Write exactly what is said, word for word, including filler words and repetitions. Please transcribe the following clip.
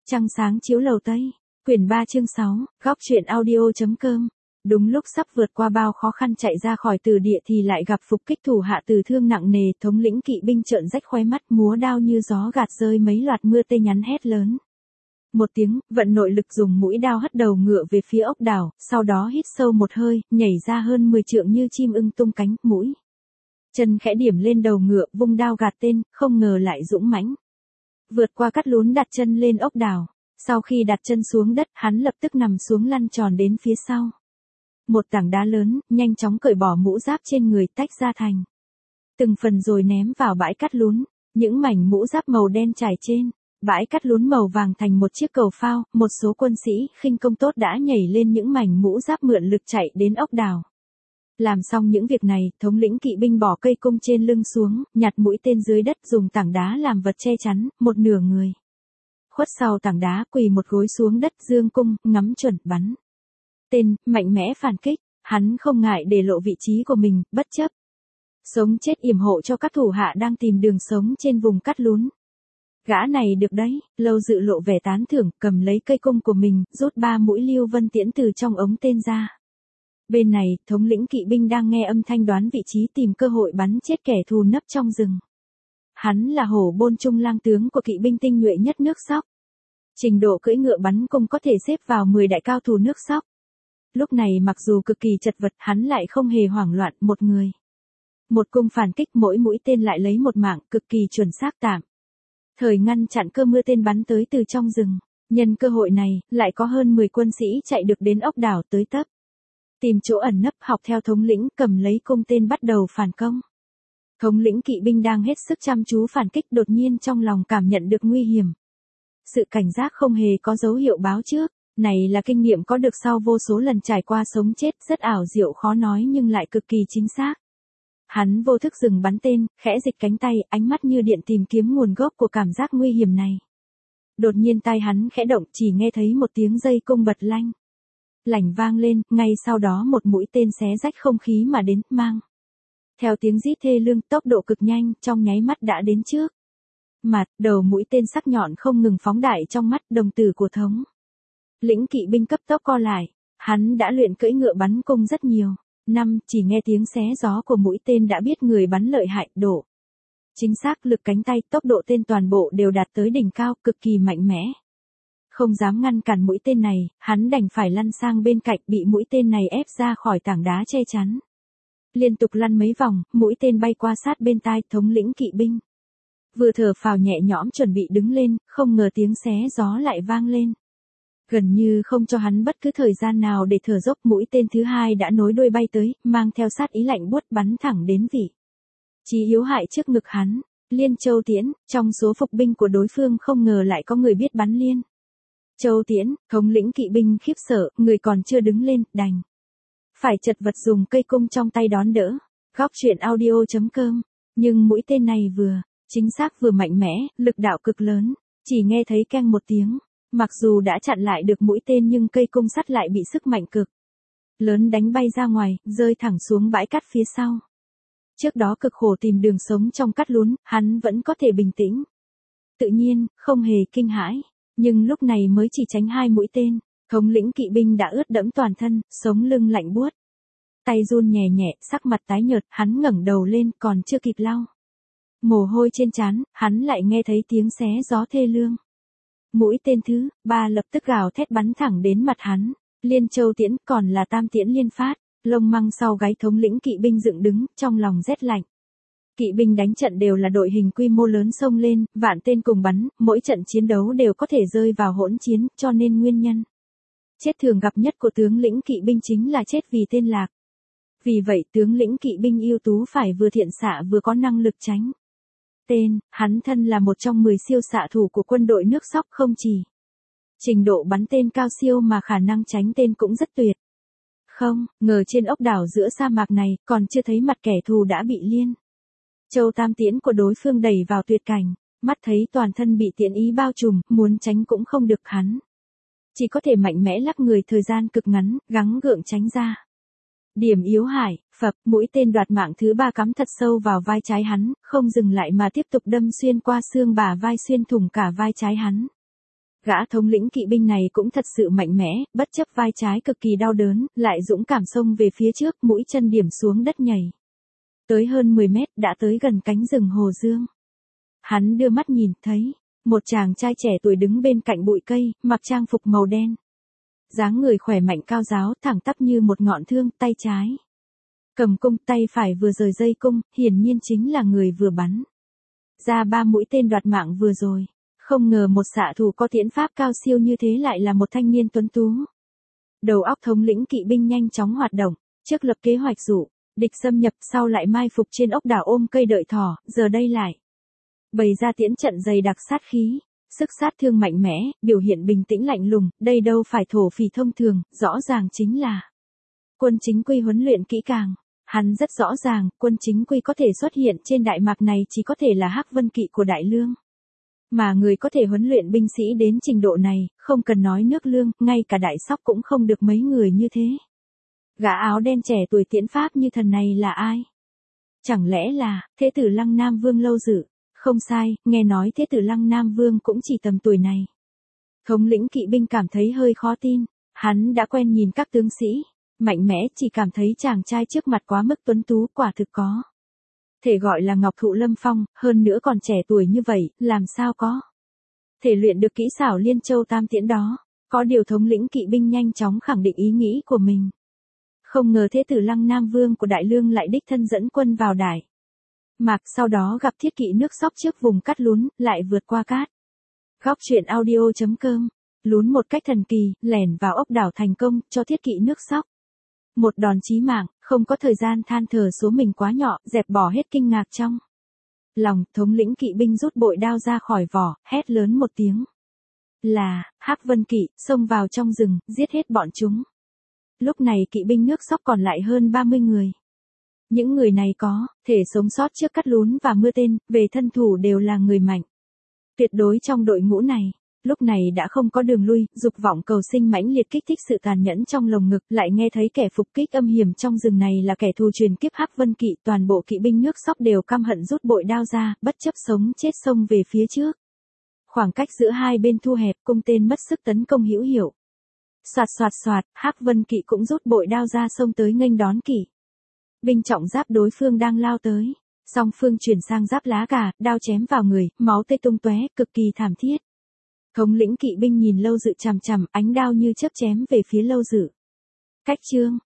Trăng sáng chiếu lầu Tây, quyển ba chương sáu, góc truyện audio.com. Đúng lúc sắp vượt qua bao khó khăn chạy ra khỏi từ địa thì lại gặp phục kích thủ hạ tử thương nặng nề, thống lĩnh kỵ binh trợn rách khóe mắt, múa đao như gió gạt rơi mấy loạt mưa tê nhắn hét lớn. Một tiếng, vận nội lực dùng mũi đao hất đầu ngựa về phía ốc đảo, sau đó hít sâu một hơi, nhảy ra hơn mười trượng như chim ưng tung cánh, mũi chân khẽ điểm lên đầu ngựa, vung đao gạt tên, không ngờ lại dũng mãnh vượt qua cắt lún đặt chân lên ốc đảo. Sau khi đặt chân xuống đất, hắn lập tức nằm xuống lăn tròn đến phía sau. Một tảng đá lớn, nhanh chóng cởi bỏ mũ giáp trên người, tách ra thành từng phần rồi ném vào bãi cắt lún. Những mảnh mũ giáp màu đen trải trên bãi cắt lún màu vàng thành một chiếc cầu phao. Một số quân sĩ khinh công tốt đã nhảy lên những mảnh mũ giáp mượn lực chạy đến ốc đảo. Làm xong những việc này, thống lĩnh kỵ binh bỏ cây cung trên lưng xuống, nhặt mũi tên dưới đất, dùng tảng đá làm vật che chắn, một nửa người khuất sau tảng đá, quỳ một gối xuống đất, dương cung, ngắm chuẩn, bắn tên, mạnh mẽ phản kích. Hắn không ngại để lộ vị trí của mình, bất chấp sống chết yểm hộ cho các thủ hạ đang tìm đường sống trên vùng cắt lún. Gã này được đấy, Lâu Dự lộ vẻ tán thưởng, cầm lấy cây cung của mình, rút ba mũi Lưu Vân tiễn từ trong ống tên ra. Bên này, thống lĩnh kỵ binh đang nghe âm thanh đoán vị trí, tìm cơ hội bắn chết kẻ thù nấp trong rừng. Hắn là Hổ Bôn Trung lang tướng của kỵ binh tinh nhuệ nhất nước Sóc. Trình độ cưỡi ngựa bắn cung có thể xếp vào mười đại cao thủ nước Sóc. Lúc này mặc dù cực kỳ chật vật, hắn lại không hề hoảng loạn, một người một cung phản kích, mỗi mũi tên lại lấy một mạng, cực kỳ chuẩn xác, tạm thời ngăn chặn cơ mưa tên bắn tới từ trong rừng. Nhân cơ hội này, lại có hơn mười quân sĩ chạy được đến ốc đảo, tới tấp tìm chỗ ẩn nấp, học theo thống lĩnh, cầm lấy cung tên bắt đầu phản công. Thống lĩnh kỵ binh đang hết sức chăm chú phản kích, đột nhiên trong lòng cảm nhận được nguy hiểm. Sự cảnh giác không hề có dấu hiệu báo trước, này là kinh nghiệm có được sau vô số lần trải qua sống chết, rất ảo diệu khó nói nhưng lại cực kỳ chính xác. Hắn vô thức dừng bắn tên, khẽ dịch cánh tay, ánh mắt như điện tìm kiếm nguồn gốc của cảm giác nguy hiểm này. Đột nhiên tai hắn khẽ động, chỉ nghe thấy một tiếng dây cung bật lanh lảnh vang lên, ngay sau đó một mũi tên xé rách không khí mà đến, mang theo tiếng rít thê lương, tốc độ cực nhanh, trong nháy mắt đã đến trước mặt. Đầu mũi tên sắc nhọn không ngừng phóng đại trong mắt, đồng tử của thống lĩnh kỵ binh cấp tốc co lại. Hắn đã luyện cưỡi ngựa bắn cung rất nhiều năm, chỉ nghe tiếng xé gió của mũi tên đã biết người bắn lợi hại, độ chính xác, lực cánh tay, tốc độ tên toàn bộ đều đạt tới đỉnh cao, cực kỳ mạnh mẽ. Không dám ngăn cản mũi tên này, hắn đành phải lăn sang bên cạnh, bị mũi tên này ép ra khỏi tảng đá che chắn. Liên tục lăn mấy vòng, mũi tên bay qua sát bên tai thống lĩnh kỵ binh. Vừa thở phào nhẹ nhõm chuẩn bị đứng lên, không ngờ tiếng xé gió lại vang lên. Gần như không cho hắn bất cứ thời gian nào để thở dốc, mũi tên thứ hai đã nối đuôi bay tới, mang theo sát ý lạnh buốt, bắn thẳng đến vị trí yếu hại trước ngực hắn. Liên Châu Tiễn, trong số phục binh của đối phương không ngờ lại có người biết bắn Liên Châu Tiễn. Thống lĩnh kỵ binh khiếp sợ, người còn chưa đứng lên, đành phải chật vật dùng cây cung trong tay đón đỡ. Góc truyện audio.com. Nhưng mũi tên này vừa chính xác vừa mạnh mẽ, lực đạo cực lớn, chỉ nghe thấy keng một tiếng. Mặc dù đã chặn lại được mũi tên nhưng cây cung sắt lại bị sức mạnh cực lớn đánh bay ra ngoài, rơi thẳng xuống bãi cát phía sau. Trước đó cực khổ tìm đường sống trong cát lún, hắn vẫn có thể bình tĩnh tự nhiên, không hề kinh hãi. Nhưng lúc này mới chỉ tránh hai mũi tên, thống lĩnh kỵ binh đã ướt đẫm toàn thân, sống lưng lạnh buốt, tay run nhẹ nhẹ, sắc mặt tái nhợt. Hắn ngẩng đầu lên, còn chưa kịp lau mồ hôi trên trán, hắn lại nghe thấy tiếng xé gió thê lương. Mũi tên thứ ba lập tức gào thét bắn thẳng đến mặt hắn. Liên Châu Tiễn, còn là tam tiễn liên phát. Lông măng sau gáy thống lĩnh kỵ binh dựng đứng, trong lòng rét lạnh. Kỵ binh đánh trận đều là đội hình quy mô lớn xông lên, vạn tên cùng bắn, mỗi trận chiến đấu đều có thể rơi vào hỗn chiến, cho nên nguyên nhân chết thường gặp nhất của tướng lĩnh kỵ binh chính là chết vì tên lạc. Vì vậy tướng lĩnh kỵ binh ưu tú phải vừa thiện xạ vừa có năng lực tránh tên. Hắn thân là một trong mười siêu xạ thủ của quân đội nước Sóc, không chỉ trình độ bắn tên cao siêu mà khả năng tránh tên cũng rất tuyệt. Không ngờ trên ốc đảo giữa sa mạc này, còn chưa thấy mặt kẻ thù đã bị Liên Châu tam tiễn của đối phương đẩy vào tuyệt cảnh. Mắt thấy toàn thân bị tiễn ý bao trùm, muốn tránh cũng không được, hắn chỉ có thể mạnh mẽ lắc người thời gian cực ngắn, gắng gượng tránh ra. Điểm yếu hại, phập, mũi tên đoạt mạng thứ ba cắm thật sâu vào vai trái hắn, không dừng lại mà tiếp tục đâm xuyên qua xương bả vai, xuyên thủng cả vai trái hắn. Gã thống lĩnh kỵ binh này cũng thật sự mạnh mẽ, bất chấp vai trái cực kỳ đau đớn, lại dũng cảm xông về phía trước, mũi chân điểm xuống đất nhảy. Tới hơn mười mét, đã tới gần cánh rừng Hồ Dương. Hắn đưa mắt nhìn, thấy một chàng trai trẻ tuổi đứng bên cạnh bụi cây, mặc trang phục màu đen. Dáng người khỏe mạnh cao ráo, thẳng tắp như một ngọn thương, tay trái cầm cung, tay phải vừa rời dây cung, hiển nhiên chính là người vừa bắn ra ba mũi tên đoạt mạng vừa rồi. Không ngờ một xạ thủ có tiễn pháp cao siêu như thế lại là một thanh niên tuấn tú. Đầu óc thống lĩnh kỵ binh nhanh chóng hoạt động, trước lập kế hoạch dụ địch xâm nhập, sau lại mai phục trên ốc đảo ôm cây đợi thỏ, giờ đây lại bày ra tiễn trận dày đặc sát khí, sức sát thương mạnh mẽ, biểu hiện bình tĩnh lạnh lùng, đây đâu phải thổ phỉ thông thường, rõ ràng chính là quân chính quy huấn luyện kỹ càng. Hắn rất rõ ràng, quân chính quy có thể xuất hiện trên Đại Mạc này chỉ có thể là Hắc Vân Kỵ của Đại Lương. Mà người có thể huấn luyện binh sĩ đến trình độ này, không cần nói nước Lương, ngay cả Đại Sóc cũng không được mấy người như thế. Gã áo đen trẻ tuổi tiễn pháp như thần này là ai? Chẳng lẽ là Thế tử Lăng Nam Vương Lâu Dự? Không sai, nghe nói Thế tử Lăng Nam Vương cũng chỉ tầm tuổi này. Thống lĩnh kỵ binh cảm thấy hơi khó tin, hắn đã quen nhìn các tướng sĩ mạnh mẽ, chỉ cảm thấy chàng trai trước mặt quá mức tuấn tú, quả thực có thể gọi là ngọc thụ lâm phong, hơn nữa còn trẻ tuổi như vậy, làm sao có thể luyện được kỹ xảo Liên Châu Tam Tiễn đó. Có điều thống lĩnh kỵ binh nhanh chóng khẳng định ý nghĩ của mình. Không ngờ Thế tử Lăng Nam Vương của Đại Lương lại đích thân dẫn quân vào Đại Mạc, sau đó gặp thiết kỵ nước Sóc trước vùng cắt lún, lại vượt qua cát. Góc truyện audio chấm com, lún một cách thần kỳ, lẻn vào ốc đảo thành công, cho thiết kỵ nước Sóc một đòn chí mạng, không có thời gian than thở số mình quá nhỏ, dẹp bỏ hết kinh ngạc trong lòng. Thống lĩnh kỵ binh rút bội đao ra khỏi vỏ, hét lớn một tiếng là Hắc Vân Kỵ, xông vào trong rừng, giết hết bọn chúng. Lúc này kỵ binh nước Sóc còn lại hơn ba mươi người. Những người này có thể sống sót trước cắt lún và mưa tên, về thân thủ đều là người mạnh tuyệt đối trong đội ngũ này. Lúc này đã không có đường lui, dục vọng cầu sinh mãnh liệt kích thích sự tàn nhẫn trong lồng ngực, lại nghe thấy kẻ phục kích âm hiểm trong rừng này là kẻ thù truyền kiếp Hắc Vân Kỵ, toàn bộ kỵ binh nước Sóc đều căm hận rút bội đao ra, bất chấp sống chết xông về phía trước. Khoảng cách giữa hai bên thu hẹp, cung tên mất sức tấn công hữu hiệu. Soạt soạt soạt, Hắc Vân Kỵ cũng rút bội đao ra xông tới nghênh đón kỵ binh trọng giáp đối phương đang lao tới. Song phương chuyển sang giáp lá cà, đao chém vào người, máu tươi tung tóe, cực kỳ thảm thiết. Thống lĩnh kỵ binh nhìn Lâu Dự chằm chằm, ánh đao như chớp chém về phía Lâu Dự. Cách chương